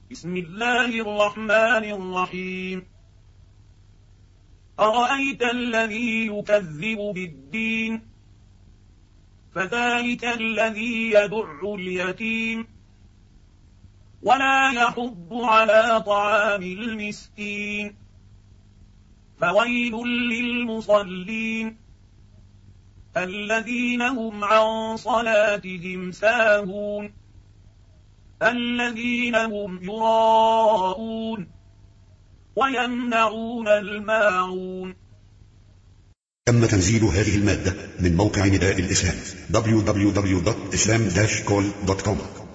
بسم الله الرحمن الرحيم. أرأيت الذي يكذب بالدين فذلك الذي يدع اليتيم ولا يحض على طعام المسكين فويل للمصلين الذين هم عن صلاتهم ساهون الذين هم يراءون ويمنعون الماعون. تم تنزيل هذه المادة من موقع نداء الإسلام www.islam-call.com.